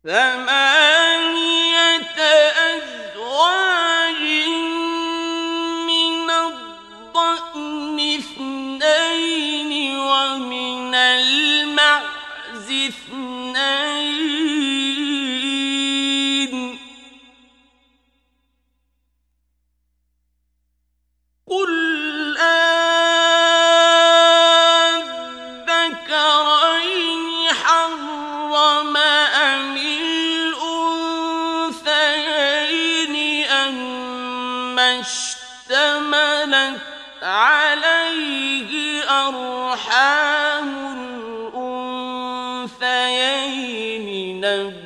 ثمانية أزواج من الضأن اثنين ومن المعز اثنين قل أذكرين حرم أم الأنثيين أما اشتملت عليه أرحام الأنثيين